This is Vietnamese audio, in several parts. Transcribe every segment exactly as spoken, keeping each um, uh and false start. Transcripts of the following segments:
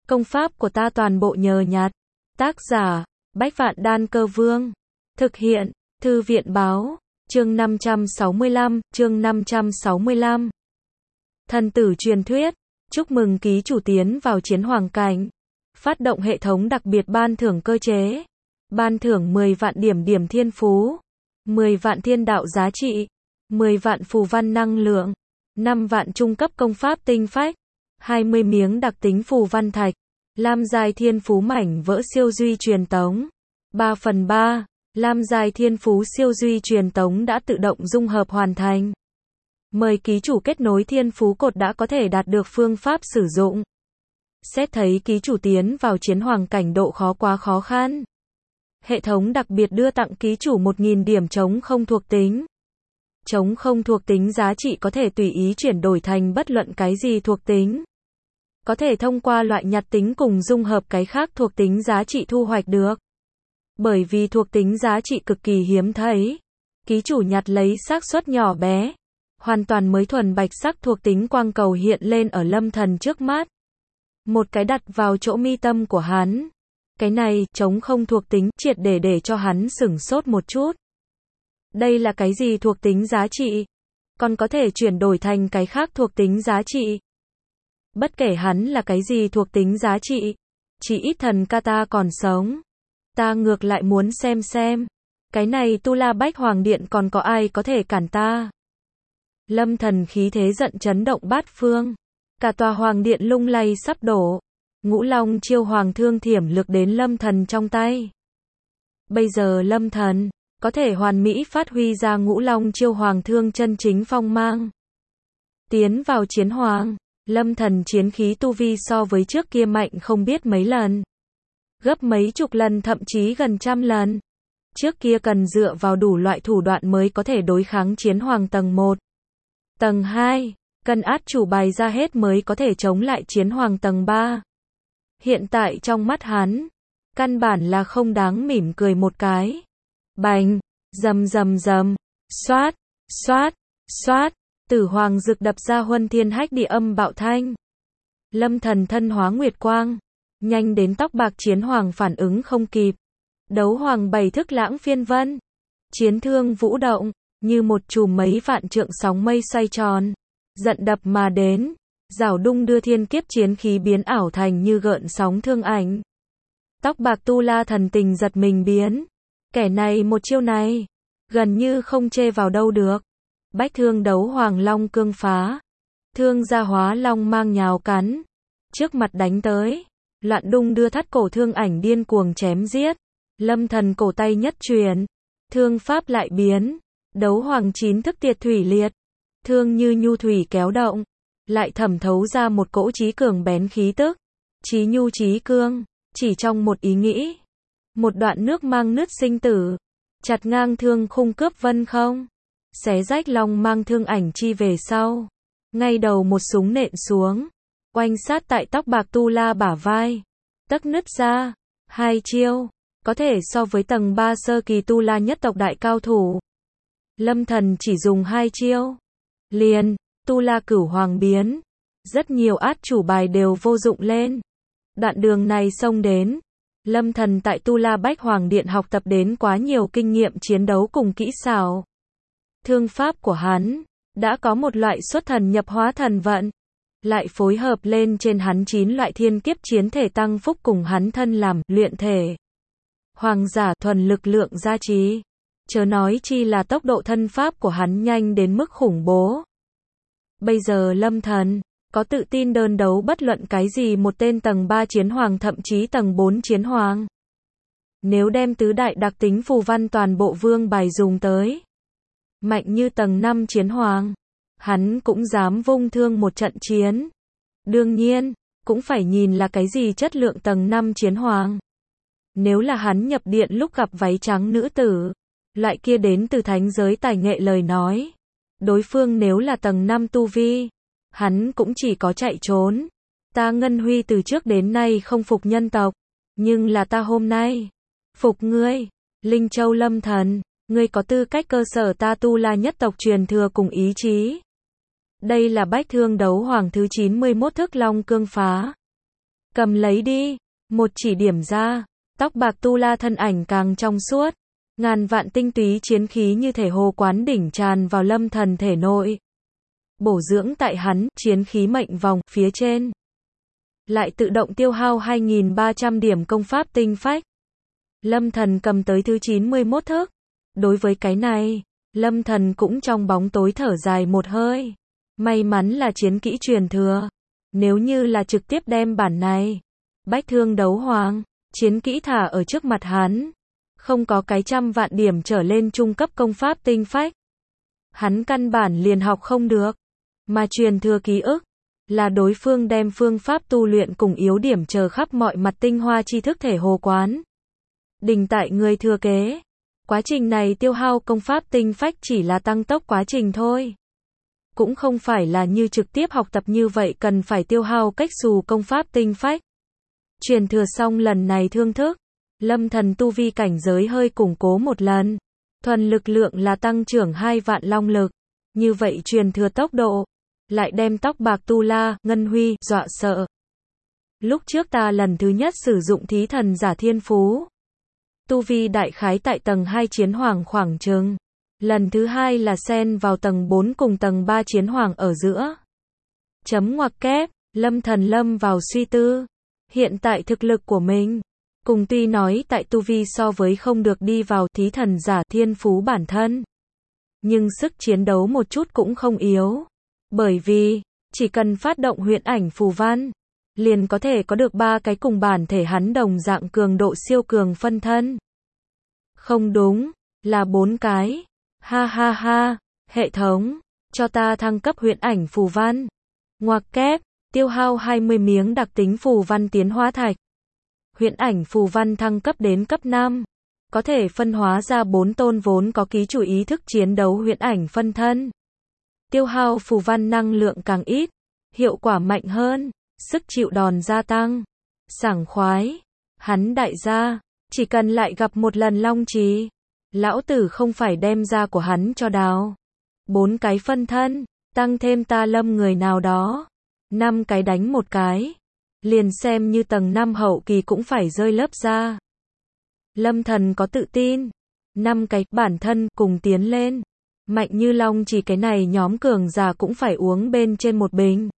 Công pháp của ta toàn bộ nhờ nhặt. Tác giả, Bách Vạn Đan Cơ Vương. Thực hiện, Thư viện Báo. Chương năm trăm sáu mươi lăm, chương năm trăm sáu mươi lăm. Thần tử truyền thuyết. Chúc mừng ký chủ tiến vào chiến hoàng cảnh. Phát động hệ thống đặc biệt ban thưởng cơ chế. Ban thưởng mười vạn điểm điểm thiên phú. mười vạn thiên đạo giá trị. mười vạn phù văn năng lượng. năm vạn trung cấp công pháp tinh phách. hai mươi miếng đặc tính phù văn thạch. Lam giai thiên phú mảnh vỡ siêu duy truyền tống. ba phần ba. Lam giai thiên phú siêu duy truyền tống đã tự động dung hợp hoàn thành. Mời ký chủ kết nối thiên phú cột đã có thể đạt được phương pháp sử dụng. Xét thấy ký chủ tiến vào chiến hoàng cảnh độ khó quá khó khăn. Hệ thống đặc biệt đưa tặng ký chủ một nghìn điểm trống không thuộc tính. Trống không thuộc tính giá trị có thể tùy ý chuyển đổi thành bất luận cái gì thuộc tính. Có thể thông qua loại nhặt tính cùng dung hợp cái khác thuộc tính giá trị thu hoạch được. Bởi vì thuộc tính giá trị cực kỳ hiếm thấy, ký chủ nhặt lấy xác suất nhỏ bé, hoàn toàn mới thuần bạch sắc thuộc tính quang cầu hiện lên ở Lâm Thần trước mắt. Một cái đặt vào chỗ mi tâm của hắn. Cái này, trống không thuộc tính, triệt để để cho hắn sửng sốt một chút. Đây là cái gì thuộc tính giá trị? Còn có thể chuyển đổi thành cái khác thuộc tính giá trị. Bất kể hắn là cái gì thuộc tính giá trị, chỉ ít thần ca ta còn sống. Ta ngược lại muốn xem xem, cái này Tu La Bách Hoàng Điện còn có ai có thể cản ta. Lâm Thần khí thế giận chấn động bát phương. Cả tòa Hoàng Điện lung lay sắp đổ. Ngũ Long chiêu hoàng thương thiểm lực đến Lâm Thần trong tay. Bây giờ Lâm Thần có thể hoàn mỹ phát huy ra Ngũ Long chiêu hoàng thương chân chính phong mang. Tiến vào chiến hoàng, Lâm Thần chiến khí tu vi so với trước kia mạnh không biết mấy lần. Gấp mấy chục lần thậm chí gần trăm lần. Trước kia cần dựa vào đủ loại thủ đoạn mới có thể đối kháng chiến hoàng tầng một. Tầng hai, cần át chủ bài ra hết mới có thể chống lại chiến hoàng tầng ba. Hiện tại trong mắt hắn, căn bản là không đáng mỉm cười một cái. Bành, rầm rầm rầm, xoát, xoát, xoát, Tử Hoàng Dực đập ra huân thiên hách địa âm bạo thanh. Lâm Thần thân hóa nguyệt quang, nhanh đến tóc bạc chiến hoàng phản ứng không kịp. Đấu hoàng bảy thức lãng phiên vân. Chiến thương vũ động, như một chùm mấy vạn trượng sóng mây xoay tròn. Giận đập mà đến, rảo đung đưa thiên kiếp chiến khí biến ảo thành như gợn sóng thương ảnh. Tóc bạc Tu La thần tình giật mình biến. Kẻ này một chiêu này, gần như không chê vào đâu được. Bách thương đấu hoàng long cương phá. Thương gia hóa long mang nhào cắn. Trước mặt đánh tới. Loạn đung đưa thắt cổ thương ảnh điên cuồng chém giết. Lâm Thần cổ tay nhất truyền. Thương pháp lại biến. Đấu hoàng chín thức tiệt thủy liệt. Thương như nhu thủy kéo động. Lại thẩm thấu ra một cỗ chí cường bén khí tức. Chí nhu chí cương. Chỉ trong một ý nghĩ. Một đoạn nước mang nứt sinh tử. Chặt ngang thương khung cướp vân không. Xé rách long mang thương ảnh chi về sau. Ngay đầu một súng nện xuống. Oanh sát tại tóc bạc Tu La bả vai. Tấc nứt ra. Hai chiêu. Có thể so với tầng ba sơ kỳ Tu La nhất tộc đại cao thủ. Lâm Thần chỉ dùng hai chiêu. Liền, Tu La cửu hoàng biến. Rất nhiều át chủ bài đều vô dụng lên. Đoạn đường này xông đến. Lâm Thần tại Tu La Bách Hoàng Điện học tập đến quá nhiều kinh nghiệm chiến đấu cùng kỹ xảo. Thương pháp của hắn đã có một loại xuất thần nhập hóa thần vận, lại phối hợp lên trên hắn chín loại thiên kiếp chiến thể tăng phúc cùng hắn thân làm luyện thể. Hoàng giả thuần lực lượng gia trì, chớ nói chi là tốc độ thân pháp của hắn nhanh đến mức khủng bố. Bây giờ Lâm Thần có tự tin đơn đấu bất luận cái gì một tên tầng ba chiến hoàng thậm chí tầng bốn chiến hoàng. Nếu đem tứ đại đặc tính phù văn toàn bộ vương bài dùng tới, mạnh như tầng năm chiến hoàng, hắn cũng dám vung thương một trận chiến. Đương nhiên, cũng phải nhìn là cái gì chất lượng tầng năm chiến hoàng. Nếu là hắn nhập điện lúc gặp váy trắng nữ tử, loại kia đến từ thánh giới tài nghệ lời nói, đối phương nếu là tầng năm tu vi, hắn cũng chỉ có chạy trốn. Ta Ngân Huy từ trước đến nay không phục nhân tộc, nhưng là ta hôm nay phục ngươi. Linh Châu Lâm Thần, ngươi có tư cách cơ sở ta Tu La nhất tộc truyền thừa cùng ý chí. Đây là bách thương đấu hoàng thứ chín mươi mốt thức long cương phá. cầm lấy đi. Một chỉ điểm ra, tóc bạc tu la thân ảnh càng trong suốt. Ngàn vạn tinh túy chiến khí như thể hồ quán đỉnh tràn vào Lâm Thần thể nội. Bổ dưỡng tại hắn, chiến khí mệnh vòng, phía trên. Lại tự động tiêu hao hai nghìn ba trăm điểm công pháp tinh phách. Lâm Thần cầm tới thứ chín mươi mốt thức. Đối với cái này, Lâm Thần cũng trong bóng tối thở dài một hơi. May mắn là chiến kỹ truyền thừa. Nếu như là trực tiếp đem bản này, bách thương đấu hoàng, chiến kỹ thả ở trước mặt hắn. Không có cái trăm vạn điểm trở lên trung cấp công pháp tinh phách. Hắn căn bản liền học không được. Mà truyền thừa ký ức, là đối phương đem phương pháp tu luyện cùng yếu điểm chờ khắp mọi mặt tinh hoa tri thức thể hồ quán. Đình tại người thừa kế. Quá trình này tiêu hao công pháp tinh phách chỉ là tăng tốc quá trình thôi. Cũng không phải là như trực tiếp học tập như vậy cần phải tiêu hao cách xù công pháp tinh phách. Truyền thừa xong lần này thương thức, Lâm Thần tu vi cảnh giới hơi củng cố một lần. Thuần lực lượng là tăng trưởng hai vạn long lực. Như vậy truyền thừa tốc độ, lại đem tóc bạc tu la, Ngân Huy, dọa sợ. Lúc trước ta lần thứ nhất sử dụng thí thần giả thiên phú. Tu vi đại khái tại tầng hai chiến hoàng khoảng chừng. Lần thứ hai là xen vào tầng bốn cùng tầng ba chiến hoàng ở giữa. Chấm ngoặc kép, Lâm Thần lâm vào suy tư. Hiện tại thực lực của mình, cùng tuy nói tại tu vi so với không được đi vào thí thần giả thiên phú bản thân. Nhưng sức chiến đấu một chút cũng không yếu. Bởi vì, chỉ cần phát động huyễn ảnh phù văn, liền có thể có được ba cái cùng bản thể hắn đồng dạng cường độ siêu cường phân thân. Không đúng, là bốn cái. Ha ha ha, hệ thống, cho ta thăng cấp huyễn ảnh phù văn. Ngoặc kép, tiêu hao hai mươi miếng đặc tính phù văn tiến hóa thạch. Huyễn ảnh phù văn thăng cấp đến cấp năm. Có thể phân hóa ra bốn tôn vốn có ký chủ ý thức chiến đấu huyễn ảnh phân thân. Tiêu hao phù văn năng lượng càng ít, hiệu quả mạnh hơn, sức chịu đòn gia tăng. Sảng khoái, hắn đại gia, chỉ cần lại gặp một lần long trì, lão tử không phải đem ra của hắn cho đào. Bốn cái phân thân, tăng thêm ta lâm người nào đó, năm cái đánh một cái, liền xem như tầng năm hậu kỳ cũng phải rơi lớp ra. Lâm Thần có tự tin, năm cái bản thân cùng tiến lên. Mạnh như long chỉ cái này nhóm cường giả cũng phải uống bên trên một bình.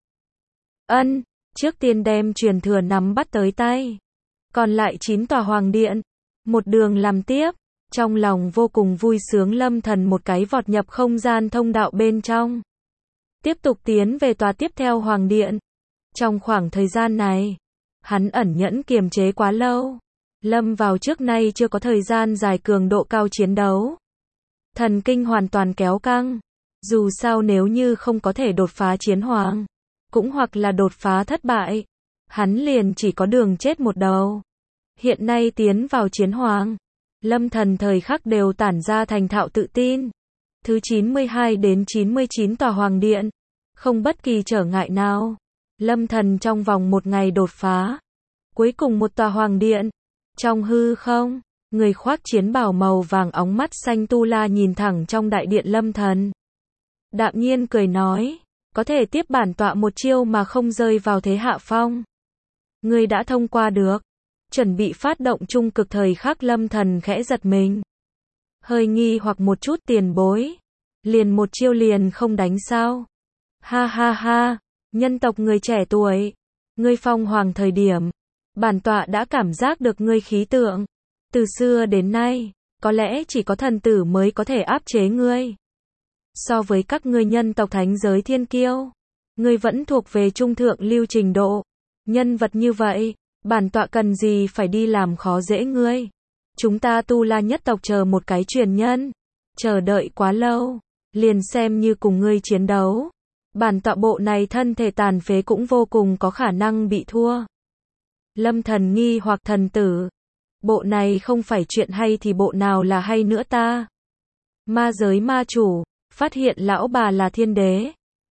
Ân, trước tiên đem truyền thừa nắm bắt tới tay. Còn lại chín tòa hoàng điện, một đường làm tiếp. Trong lòng vô cùng vui sướng Lâm Thần một cái vọt nhập không gian thông đạo bên trong. Tiếp tục tiến về tòa tiếp theo hoàng điện. Trong khoảng thời gian này, hắn ẩn nhẫn kiềm chế quá lâu. Lâm vào trước nay chưa có thời gian dài cường độ cao chiến đấu. Thần kinh hoàn toàn kéo căng. Dù sao nếu như không có thể đột phá chiến hoàng, cũng hoặc là đột phá thất bại, hắn liền chỉ có đường chết một đầu. Hiện nay tiến vào chiến hoàng, Lâm Thần thời khắc đều tản ra thành thạo tự tin. Thứ chín mươi hai đến chín mươi chín tòa hoàng điện, không bất kỳ trở ngại nào. Lâm Thần trong vòng một ngày đột phá. Cuối cùng một tòa hoàng điện, trong hư không, người khoác chiến bào màu vàng óng mắt xanh tu la nhìn thẳng trong đại điện Lâm Thần. Đạm nhiên cười nói, có thể tiếp bản tọa một chiêu mà không rơi vào thế hạ phong. Người đã thông qua được. Chuẩn bị phát động trung cực thời khắc Lâm Thần khẽ giật mình. Hơi nghi hoặc một chút tiền bối. Liền một chiêu liền không đánh sao. Ha ha ha, nhân tộc người trẻ tuổi. Ngươi phong hoàng thời điểm. Bản tọa đã cảm giác được ngươi khí tượng. Từ xưa đến nay, có lẽ chỉ có thần tử mới có thể áp chế ngươi. So với các ngươi nhân tộc thánh giới thiên kiêu, ngươi vẫn thuộc về trung thượng lưu trình độ. Nhân vật như vậy, bản tọa cần gì phải đi làm khó dễ ngươi. Chúng ta tu la nhất tộc chờ một cái truyền nhân. Chờ đợi quá lâu, liền xem như cùng ngươi chiến đấu. Bản tọa bộ này thân thể tàn phế cũng vô cùng có khả năng bị thua. Lâm Thần nghi hoặc thần tử. Bộ này không phải chuyện hay thì bộ nào là hay nữa ta? Ma giới ma chủ, phát hiện lão bà là thiên đế.